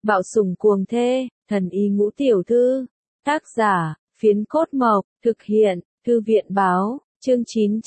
Bạo sủng cuồng thê, thần y ngũ tiểu thư. Tác giả, Phiến Cốt Mộc, thực hiện, Thư viện báo, chương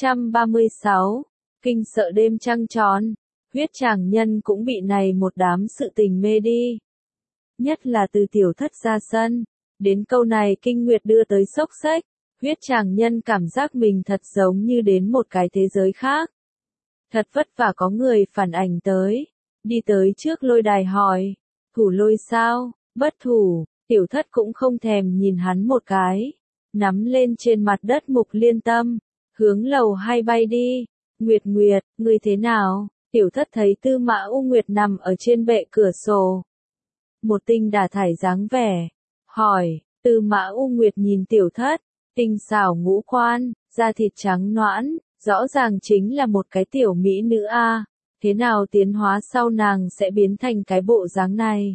936. Kinh sợ đêm trăng tròn, huyết tràng nhân cũng bị này một đám sự tình mê đi. Nhất là từ tiểu thất ra sân, đến câu này kinh nguyệt đưa tới xốc xếch, huyết tràng nhân cảm giác mình thật giống như đến một cái thế giới khác. Thật vất vả có người phản ảnh tới, đi tới trước lôi đài hỏi, thủ lôi sao, bất thủ, tiểu thất cũng không thèm nhìn hắn một cái, nắm lên trên mặt đất mục liên tâm, hướng lầu 2 bay đi. Nguyệt Nguyệt, ngươi thế nào? Tiểu thất thấy Tư Mã U Nguyệt nằm ở trên bệ cửa sổ. Một tinh đả thải dáng vẻ. Hỏi, Tư Mã U Nguyệt nhìn tiểu thất, tinh xảo ngũ quan, da thịt trắng nõn, rõ ràng chính là một cái tiểu mỹ nữ a. Thế nào tiến hóa sau nàng sẽ biến thành cái bộ dáng này?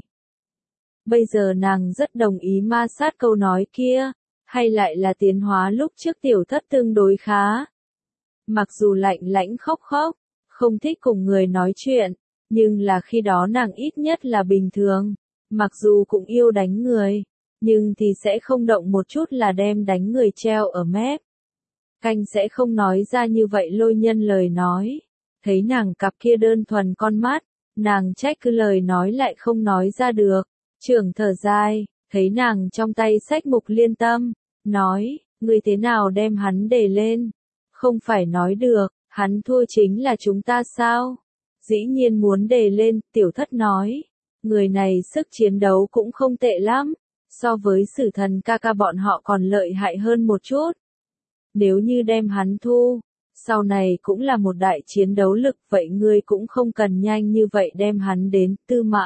Bây giờ nàng rất đồng ý ma sát câu nói kia, hay lại là tiến hóa lúc trước tiểu thất tương đối khá. Mặc dù lạnh lãnh khóc khóc, không thích cùng người nói chuyện, nhưng là khi đó nàng ít nhất là bình thường, mặc dù cũng yêu đánh người, nhưng thì sẽ không động một chút là đem đánh người treo ở mép. Canh sẽ không nói ra như vậy lôi nhân lời nói, thấy nàng cặp kia đơn thuần con mắt, nàng trách cứ lời nói lại không nói ra được, trưởng thở dài, thấy nàng trong tay xách mục liên tâm, nói, ngươi thế nào đem hắn để lên? Không phải nói được, hắn thua chính là chúng ta sao? Dĩ nhiên muốn đề lên, tiểu thất nói. Người này sức chiến đấu cũng không tệ lắm, so với sử thần ca ca bọn họ còn lợi hại hơn một chút. Nếu như đem hắn thu, sau này cũng là một đại chiến đấu lực, vậy ngươi cũng không cần nhanh như vậy đem hắn đến. Tư Mã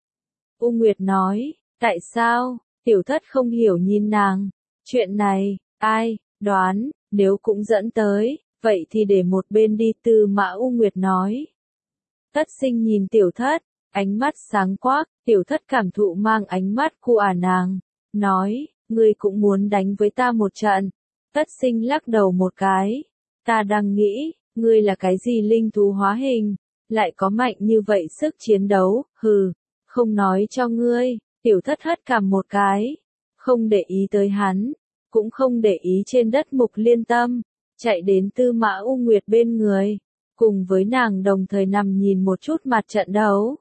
U Nguyệt nói, tại sao? Tiểu thất không hiểu nhìn nàng. Chuyện này, ai, đoán, nếu cũng dẫn tới, vậy thì để một bên đi. Tư Mã U Nguyệt nói. Tất Sinh nhìn tiểu thất, ánh mắt sáng quắc, tiểu thất cảm thụ mang ánh mắt của nàng, nói, ngươi cũng muốn đánh với ta một trận. Tất Sinh lắc đầu một cái, ta đang nghĩ, ngươi là cái gì linh thú hóa hình, lại có mạnh như vậy sức chiến đấu, hừ, không nói cho ngươi. Tiểu thất hất cằm một cái, không để ý tới hắn, cũng không để ý trên đất mục liên tâm, chạy đến Tư Mã U Nguyệt bên người, cùng với nàng đồng thời nằm nhìn một chút mặt trận đấu.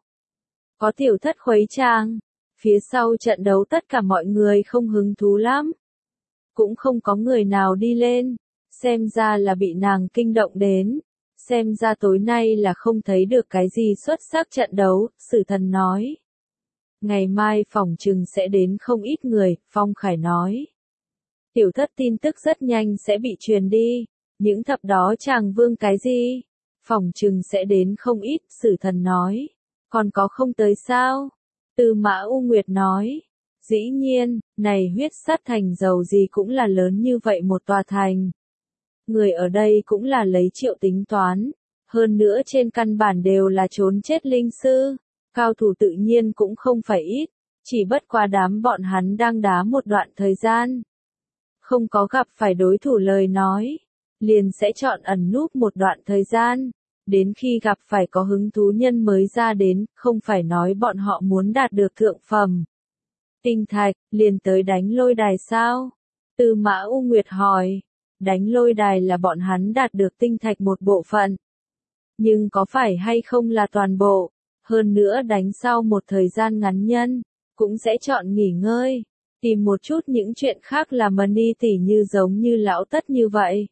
Có tiểu thất khuấy trang, phía sau trận đấu tất cả mọi người không hứng thú lắm. Cũng không có người nào đi lên, xem ra là bị nàng kinh động đến, xem ra tối nay là không thấy được cái gì xuất sắc trận đấu, sử thần nói. Ngày mai phỏng chừng sẽ đến không ít người, Phong Khải nói. Tiểu thất tin tức rất nhanh sẽ bị truyền đi, những thập đó chàng vương cái gì? Phỏng chừng sẽ đến không ít, sử thần nói. Còn có không tới sao? Tư Mã U Nguyệt nói. Dĩ nhiên, này huyết sát thành giàu gì cũng là lớn như vậy một tòa thành. Người ở đây cũng là lấy triệu tính toán, hơn nữa trên căn bản đều là trốn chết linh sư. Cao thủ tự nhiên cũng không phải ít, chỉ bất qua đám bọn hắn đang đá một đoạn thời gian. Không có gặp phải đối thủ lời nói, liền sẽ chọn ẩn núp một đoạn thời gian, đến khi gặp phải có hứng thú nhân mới ra đến, không phải nói bọn họ muốn đạt được thượng phẩm. Tinh thạch, liền tới đánh lôi đài sao? Tư Mã U Nguyệt hỏi, đánh lôi đài là bọn hắn đạt được tinh thạch một bộ phận. Nhưng có phải hay không là toàn bộ? Hơn nữa đánh sau một thời gian ngắn nhân, cũng sẽ chọn nghỉ ngơi, tìm một chút những chuyện khác làm money tỉ như giống như lão Tất như vậy.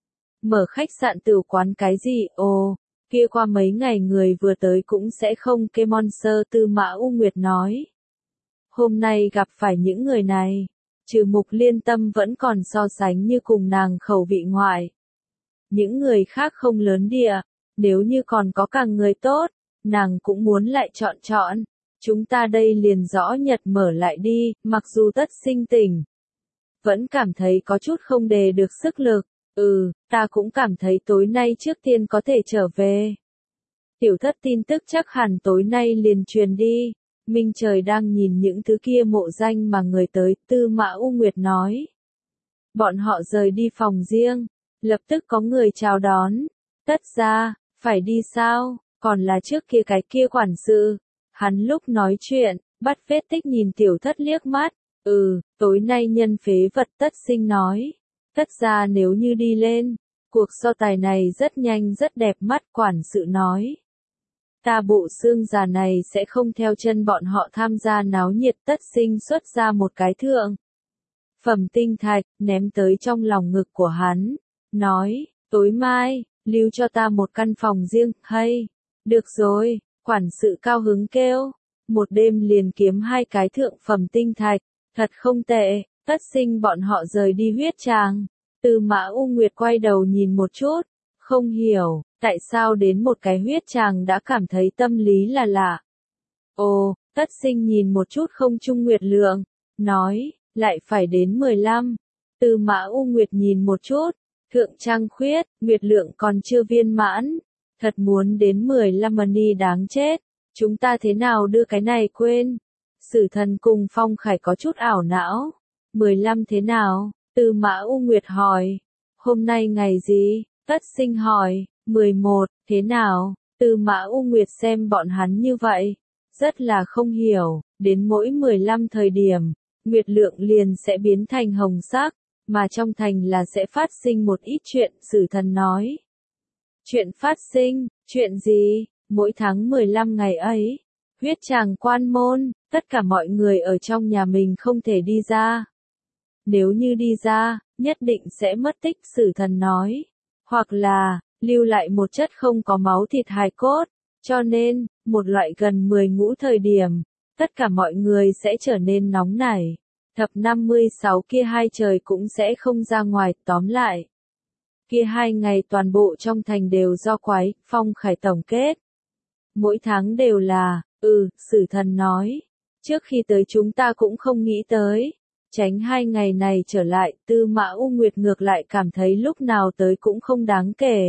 Mở khách sạn tửu quán cái gì, ồ, kia qua mấy ngày người vừa tới cũng sẽ không kê monster. Tư Mã U Nguyệt nói. Hôm nay gặp phải những người này, trừ mục liên tâm vẫn còn so sánh như cùng nàng khẩu vị ngoại. Những người khác không lớn địa, nếu như còn có càng người tốt, nàng cũng muốn lại chọn. Chúng ta đây liền rõ nhật mở lại đi, mặc dù Tất Sinh tỉnh. Vẫn cảm thấy có chút không đề được sức lực, ta cũng cảm thấy tối nay trước tiên có thể trở về. Tiểu thất tin tức chắc hẳn tối nay liền truyền đi, Minh Trời đang nhìn những thứ kia mộ danh mà người tới, Tư Mã U Nguyệt nói. Bọn họ rời đi phòng riêng, lập tức có người chào đón, Tất ra, phải đi sao? Còn là trước kia cái kia quản sự. Hắn lúc nói chuyện, Bắt vết tích nhìn tiểu thất liếc mắt. Tối nay nhân phế vật Tất Sinh nói. Tất ra nếu như đi lên, cuộc so tài này rất nhanh rất đẹp mắt, quản sự nói. Ta bộ xương già này sẽ không theo chân bọn họ tham gia náo nhiệt. Tất Sinh xuất ra một cái thượng phẩm tinh thạch, ném tới trong lòng ngực của hắn. Nói, tối mai, lưu cho ta một căn phòng riêng, hay. Được rồi, quản sự cao hứng kêu. Một đêm liền kiếm 2 cái thượng phẩm tinh thạch, thật không tệ. Tất Sinh bọn họ rời đi huyết tràng. Tư Mã U Nguyệt quay đầu nhìn một chút, không hiểu, tại sao đến một cái huyết tràng đã cảm thấy tâm lý là lạ. Ồ, Tất Sinh nhìn một chút không trung Nguyệt Lượng, nói, lại phải đến 15. Tư Mã U Nguyệt nhìn một chút, thượng trăng khuyết, Nguyệt Lượng còn chưa viên mãn, thật muốn đến 15 mani đáng chết, chúng ta thế nào đưa cái này quên. Sử Thần cùng Phong Khải có chút ảo não, 15 thế nào? Tư Mã U Nguyệt hỏi, hôm nay ngày gì? Tất Sinh hỏi, 11, thế nào? Tư Mã U Nguyệt xem bọn hắn như vậy, rất là không hiểu, đến mỗi 15 thời điểm, Nguyệt Lượng liền sẽ biến thành hồng sắc, mà trong thành là sẽ phát sinh một ít chuyện, Sử Thần nói. Chuyện phát sinh, chuyện gì? Mỗi tháng 15 ngày ấy, huyết tràng quan môn, tất cả mọi người ở trong nhà mình không thể đi ra. Nếu như đi ra, nhất định sẽ mất tích, Sử Thần nói. Hoặc là, lưu lại một chất không có máu thịt hài cốt. Cho nên, một loại gần 10 ngũ thời điểm, tất cả mọi người sẽ trở nên nóng nảy. Thập 56 kia 2 trời cũng sẽ không ra ngoài, tóm lại. Kia 2 ngày toàn bộ trong thành đều do Quái, Phong Khải tổng kết. Mỗi tháng đều là, Sử Thần nói. Trước khi tới chúng ta cũng không nghĩ tới. Tránh 2 ngày này trở lại, Tư Mã U Nguyệt ngược lại cảm thấy lúc nào tới cũng không đáng kể.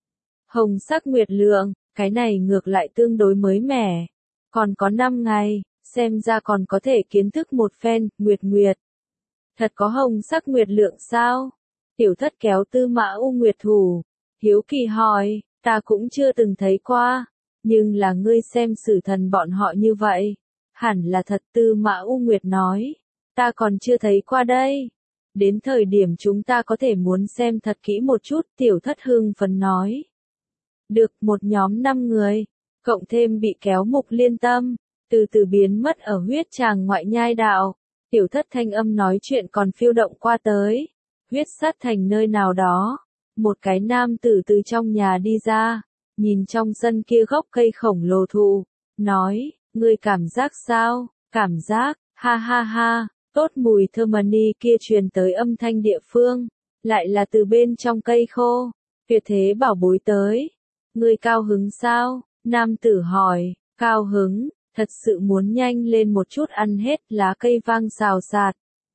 Hồng sắc Nguyệt Lượng, cái này ngược lại tương đối mới mẻ. Còn có 5 ngày, xem ra còn có thể kiến thức một phen, Nguyệt. Thật có hồng sắc Nguyệt Lượng sao? Tiểu thất kéo Tư Mã U Nguyệt thủ, hiếu kỳ hỏi, ta cũng chưa từng thấy qua, nhưng là ngươi xem Sử Thần bọn họ như vậy, hẳn là thật. Tư Mã U Nguyệt nói, ta còn chưa thấy qua đây. Đến thời điểm chúng ta có thể muốn xem thật kỹ một chút, tiểu thất hưng phấn nói. Được, một nhóm 5 người, cộng thêm bị kéo Mục Liên Tâm, từ từ biến mất ở huyết tràng ngoại nhai đạo. Tiểu thất thanh âm nói chuyện còn phiêu động qua tới. Huyết sát thành nơi nào đó, một cái nam tử từ trong nhà đi ra, nhìn trong sân kia gốc cây khổng lồ thụ, nói, ngươi cảm giác sao? Cảm giác, ha ha ha, tốt. Mùi thơm mani kia truyền tới âm thanh địa phương, lại là từ bên trong cây khô. Tuyệt thế bảo bối tới. Ngươi cao hứng sao? Nam tử hỏi. Cao hứng, thật sự muốn nhanh lên một chút ăn hết. Lá cây vang xào xạc.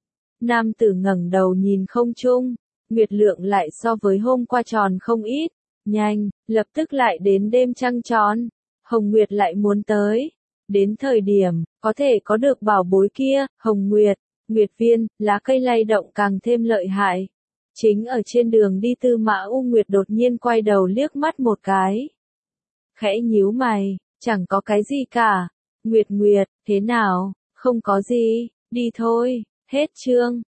Nam tử ngẩng đầu nhìn không trung, Nguyệt Lượng lại so với hôm qua tròn không ít. Nhanh, lập tức lại đến đêm trăng tròn. Hồng Nguyệt lại muốn tới. Đến thời điểm, có thể có được bảo bối kia, Hồng Nguyệt, Nguyệt Viên, lá cây lay động càng thêm lợi hại. Chính ở trên đường đi, Tư Mã U Nguyệt đột nhiên quay đầu liếc mắt một cái. Khẽ nhíu mày, chẳng có cái gì cả. Nguyệt, thế nào? Không có gì, đi thôi. Hết chương.